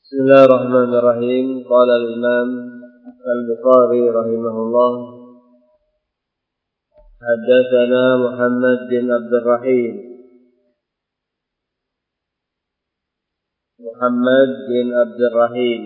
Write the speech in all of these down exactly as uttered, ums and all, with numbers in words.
Bismillahirrahmanirrahim. Qala al-Imam Al-Bukhari rahimahullah, haddatsana Muhammad bin Abdul Rahim Muhammad bin Abdul Rahim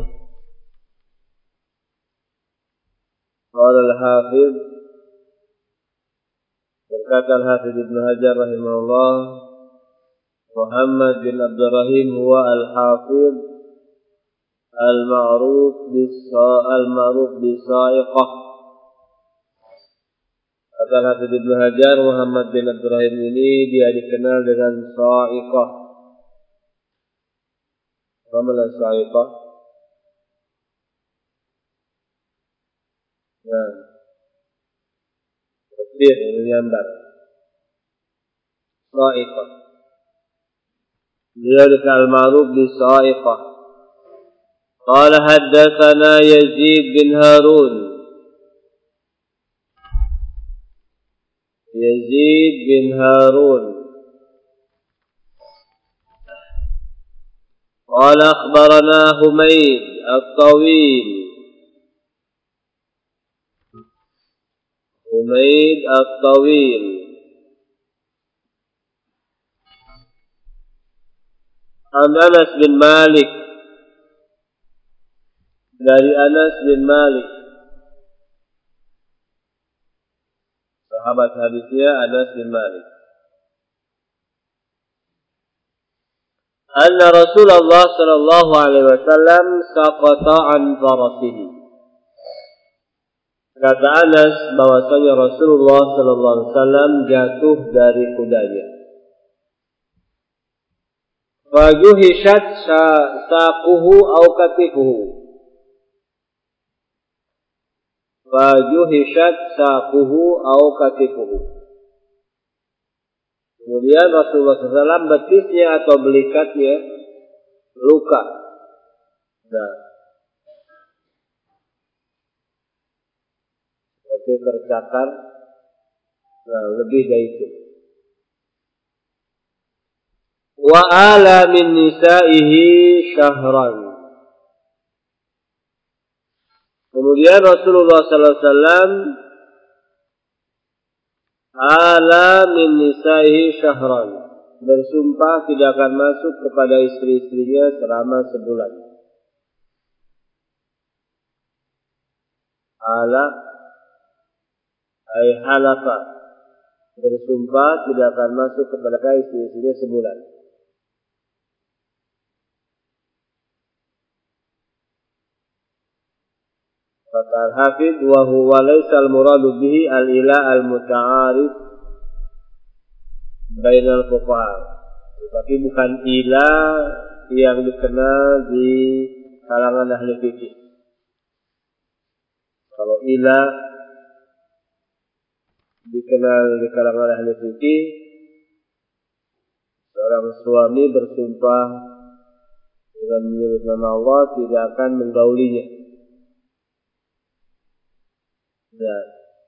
qala al-Hafiz, berkata al-Hafiz Ibn Hajar rahimahullah, Muhammad bin Abdul Rahim huwa al-Hafiz al-ma'ruf bis-al-ma'ruf bis-sa'iqah. Kata Hafiz Ibnu Hajar, Muhammad bin Abdul Rahim ini dia dikenal dengan sa'iqah. Apa maksud sa'iqah? Nah, petir menyambar. Sa'iqah. Dia dikenal al-ma'ruf bis-sa'iqah. قال حدثنا يزيد بن هارون يزيد بن هارون قال أخبرنا حميد الطويل حميد الطويل عن أنس بن مالك, dari Anas bin Malik, sahabat hadisnya Anas bin Malik. Anna Rasulullah sallallahu alaihi wasallam saqata an farasihi. Kata Anas bahwasanya Rasulullah sallallahu alaihi wasallam jatuh dari kudanya. Fajuhishat saquhu aw katifuhu. Fajuhishat saquhu aw katifuhu. Kemudian Rasulullah sallallahu alaihi wasallam betisnya atau belikatnya luka. Nah, seperti tercakar. Nah, lebih dari itu. Wa ala min nisaihi syahran. Kemudian Rasulullah sallallahu alaihi wasallam ala min nisaihi syahran, bersumpah tidak akan masuk kepada istri-istrinya selama sebulan. Ala ay halafa, bersumpah tidak akan masuk kepada istri-istrinya sebulan. Kata Al-Hafidh, wa huwa laysa al-muradu bihi al-ila al-muta'arif bainal fuqaha. Tapi bukan ila yang dikenal di kalangan ahli fikih. Kalau ila dikenal di kalangan ahli fikih, seorang suami bersumpah dengan menyebut nama Allah tidak akan menggaulinya. Dan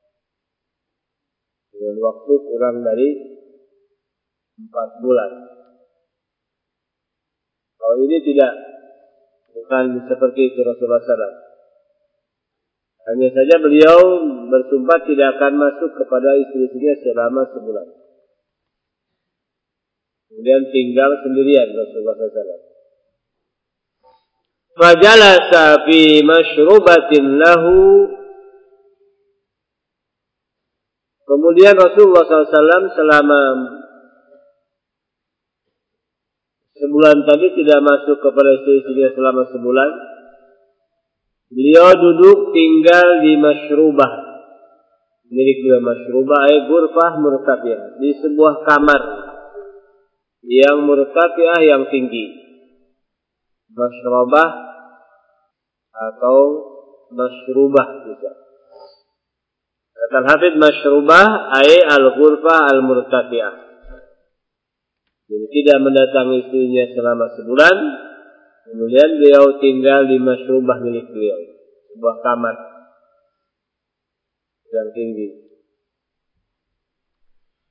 dengan waktu kurang dari empat bulan. Kalau ini tidak, bukan seperti itu Rasulullah sallallahu alaihi wasallam. Hanya saja beliau bersumpah tidak akan masuk kepada istri-istrinya selama sebulan. Kemudian tinggal sendirian Rasulullah sallallahu alaihi wasallam. Fajalasa fi mashrubatin lahu. Kemudian Rasulullah sallallahu alaihi wasallam selama sebulan tadi tidak masuk kepada istri-istrinya selama sebulan. Beliau duduk tinggal di masyrubah. Milik beliau masyrubah ay ghurfah murtafi'ah, di sebuah kamar yang murtafi'ah yang tinggi. Masyrubah atau masyrubah juga. Kata Al-Hafidh, masyrubah ay al-ghurfah al-murtafi'ah. Jadi tidak mendatangi istrinya selama sebulan. Kemudian beliau tinggal di masyrubah milik beliau, sebuah kamar yang tinggi.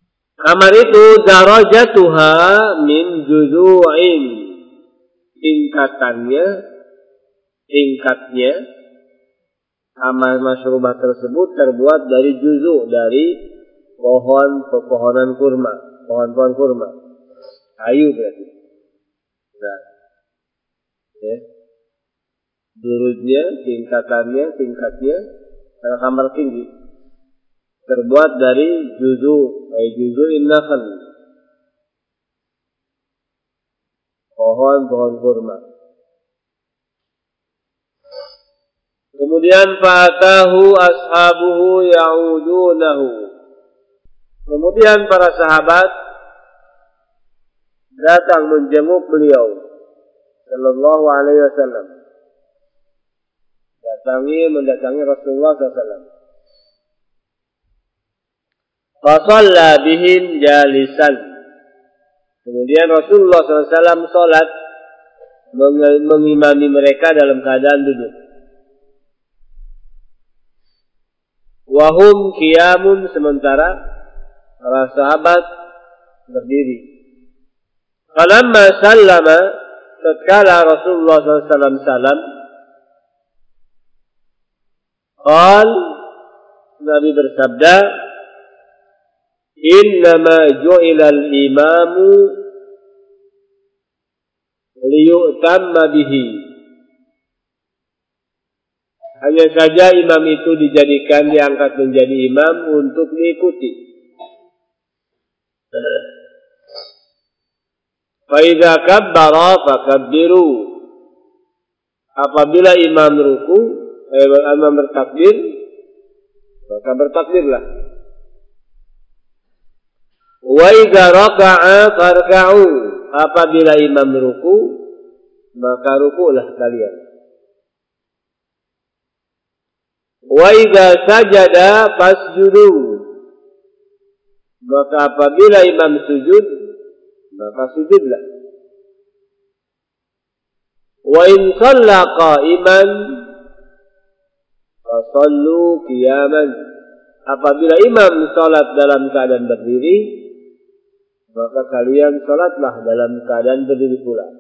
Kamar itu darajatuha min juzu'in, tingkat tingkatannya, tingkatnya kamar masyrubah tersebut terbuat dari juzu, dari pohon pepohonan kurma, pohon-pohon kurma, kayu berarti. Nah, ya, durujnya, tingkatannya, tingkatnya, karena kamar tinggi, terbuat dari juzu, kayak juzu innakhl, pohon-pohon kurma. Kemudian fatahu ashabuhu ya'udunahu. Kemudian para sahabat datang menjenguk beliau sallallahu alaihi wasallam. Datangi mendatangi Rasulullah sallallahu alaihi wasallam. Fa shalla bihim jalisan. Kemudian Rasulullah sallallahu alaihi wasallam salat mengimami mereka dalam keadaan duduk. Wahum qiyamun, sementara para sahabat berdiri. Falamma sallama, tatkala Rasulullah sallallahu alaihi wasallam salam, qal, Nabi bersabda, innama ju'ila al-imamu liyu'tamma bihi. Hanya saja imam itu dijadikan, diangkat menjadi imam untuk diikuti. Fa idza kabbara fakabbiru. Apabila imam ruku, eh, imam bertakbir, maka bertakbirlah. Wa idza raka'a farka'u. Apabila imam ruku, maka rukulah kalian. Wa idza sajada fasjudu. Maka apabila imam sujud, maka sujudlah. Wa in shalla qa'iman fasallu qiyaman. Apabila imam salat dalam keadaan berdiri, maka kalian salatlah dalam keadaan berdiri pula.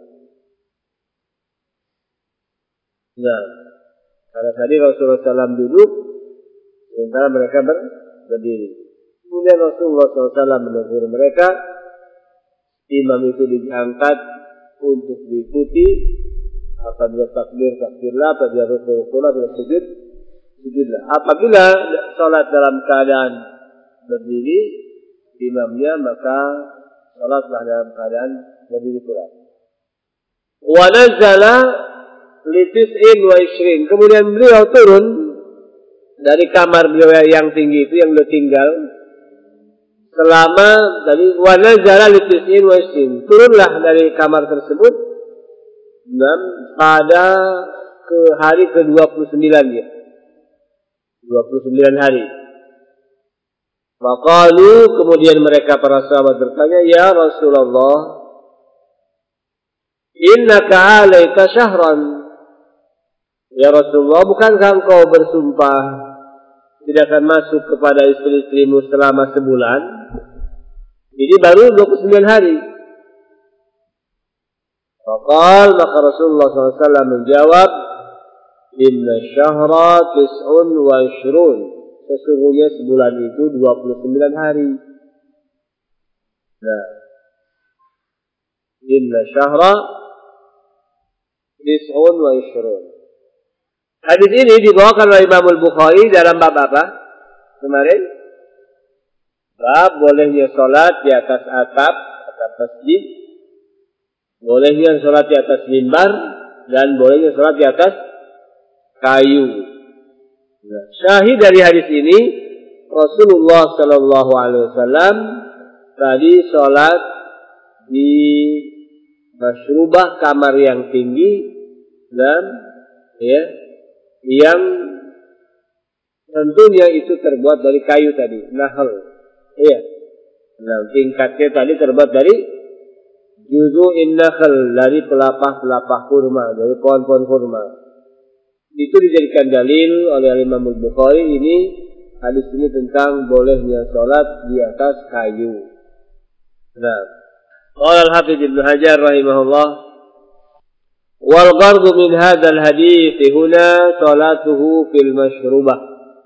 Nah, karena tadi Rasulullah shallallahu alaihi wasallam duduk, sementara mereka berdiri. Kemudian Rasulullah shallallahu alaihi wasallam menegur mereka, imam itu diangkat untuk diikuti. Apabila takbir, takbirlah. Apabila rukuk, rukuklah. Apabila sujud, sujudlah. Apabila salat dalam keadaan berdiri, imamnya, maka salatlah dalam keadaan berdiri pula. Wa nazala litis'in wa ishrin. Kemudian beliau turun dari kamar beliau yang tinggi itu, yang beliau tinggal selama dari wa nazala litis'in wa ishrin. Turunlah dari kamar tersebut dan pada ke hari ke dua puluh sembilan ya. dua puluh sembilan hari. Faqalu, kemudian mereka para sahabat bertanya, ya Rasulullah, innaka alaika syahran. Ya Rasulullah, bukankah engkau bersumpah tidak akan masuk kepada istri-istrimu selama sebulan? Ini baru dua puluh sembilan hari. Faqal, maka Rasulullah shallallahu alaihi wasallam menjawab, inna syahra tis'un wa ishrun. Sesungguhnya sebulan itu dua puluh sembilan hari. Nah, inna syahra tis'un wa ishrun. Hadis ini dibawakan oleh Imam Al-Bukhari dalam bab apa? Kemarin bab bolehnya sholat di atas atap, atap masjid, bolehnya sholat di atas mimbar, dan bolehnya sholat di atas kayu. Nah, syahid dari hadis ini, Rasulullah Sallallahu Alaihi Wasallam tadi sholat di masyrubah, kamar yang tinggi, dan ya, yang tentunya itu terbuat dari kayu tadi, nahl. Iya. Nah, tingkatnya tadi terbuat dari juzu'in nakhl, dari pelapah-pelapah kurma, dari pohon-pohon kurma. Itu dijadikan dalil oleh Imam Al-Bukhari ini, hadis ini tentang bolehnya sholat di atas kayu. Nah, qala Al-Hafidz Ibnu Hajar rahimahullah, Wal ghardu min hadzal hadits huna salatuhu fil masyrubah.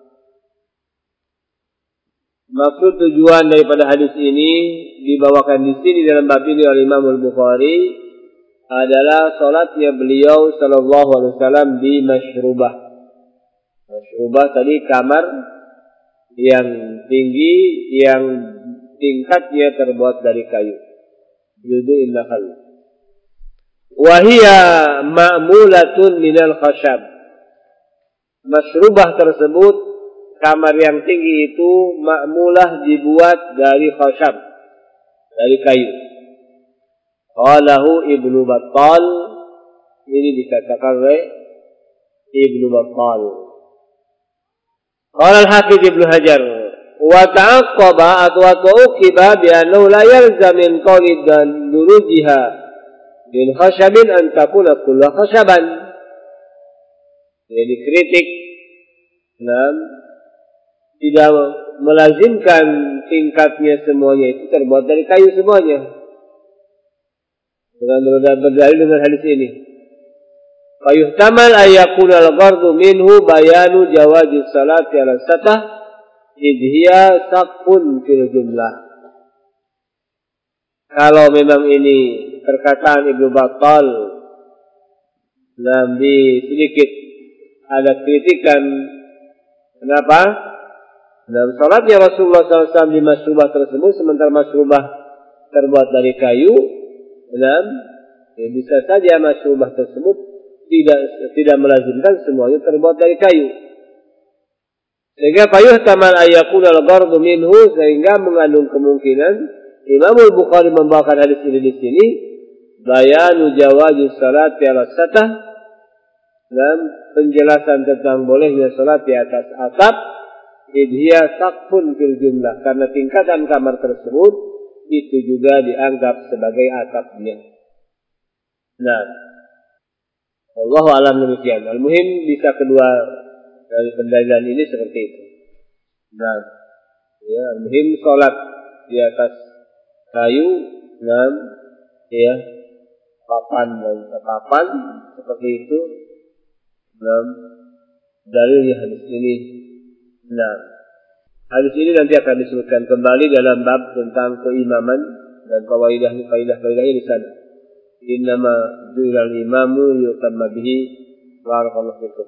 Maksud tujuan daripada hadis ini dibawakan di sini dalam bab ini oleh Imam Al-Bukhari adalah salatnya beliau sallallahu alaihi wasallam di masyrubah. Masyrubah tadi kamar yang tinggi yang tingkatnya terbuat dari kayu. Judu'in nakhal. Wa hiya ma'mulatun minal khashab. Masyrubah tersebut, kamar yang tinggi itu ma'mulah dibuat dari khashab, dari kayu. Qalahu Ibnu Battal, ini dikatakan oleh Ibnu Battal. Qala al-Hafidz Ibnu Hajar wa ta'aqqaba atwa tuqiba bi annahu la yalzam min qawli durujiha min khashabin an takuna kullu khashaban. Jadi kritik enam tidak melazimkan tingkatnya semuanya itu terbuat dari kayu semuanya. Dengan berdalil dengan hadis ini. Fayuhtamal ayyakuna al-ghardu minhu bayanu jawazi salati ala satah idhiya saqfun fil jumlah. Kalau memang ini perkataan Ibnu Battal nabi sedikit ada kritikan, kenapa? Dalam salatnya Rasulullah sallallahu alaihi wasallam di masrubah tersebut, sementara masrubah terbuat dari kayu, dan ya bisa saja masrubah tersebut tidak tidak melazimkan semuanya terbuat dari kayu. Sehingga payuh taman ayakun al-ghardu minhu, sehingga mengandung kemungkinan Imam Al-Bukhari membawakan hadis ini di sini bayanu jawazi salati ala satah, dan penjelasan tentang bolehnya salat di atas atap idhiya saqfun fil jumlah, karena tingkatan kamar tersebut itu juga dianggap sebagai atapnya. Nah, Wallahu a'lam demikian. Al-muhim bisa kedua dari pendalilan ini seperti itu. Nah, ya, al-muhim salat di atas kayu, nah, ya, papan dan papan seperti itu. Nah, dalilnya hadis ini. Nah, hadis ini nanti akan disebutkan kembali dalam bab tentang keimaman dan kaidah-kaidahnya di sana. Innama ju'ilal imamu yutamma bihi. Barakallahu fikum.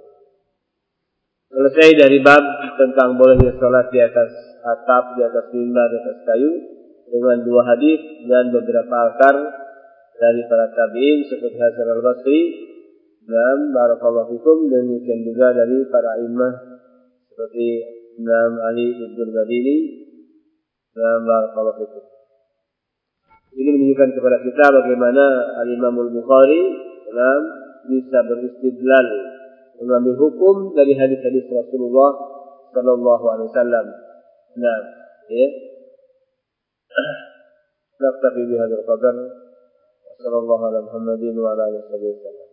Selesai dari bab tentang bolehnya salat di atas atap, di atas mimbar, di atas kayu, dengan dua hadis dan beberapa asar dari para tabi'in seperti Hasan al-Basri dan barakallahu fikum, demikian juga dari para imam seperti Imam Ali Ibn Madini dan barakallahu fikum. Ini menunjukkan kepada kita bagaimana Al-Imam Al-Bukhari dalam bisa beristidlal, mengambil hukum dari hadis-hadis Rasulullah sallallahu alaihi wasallam. Nah, ya. Naktafi bihadzal qadar. Sallallahu ala Muhammadin wa ala alihi wasallam.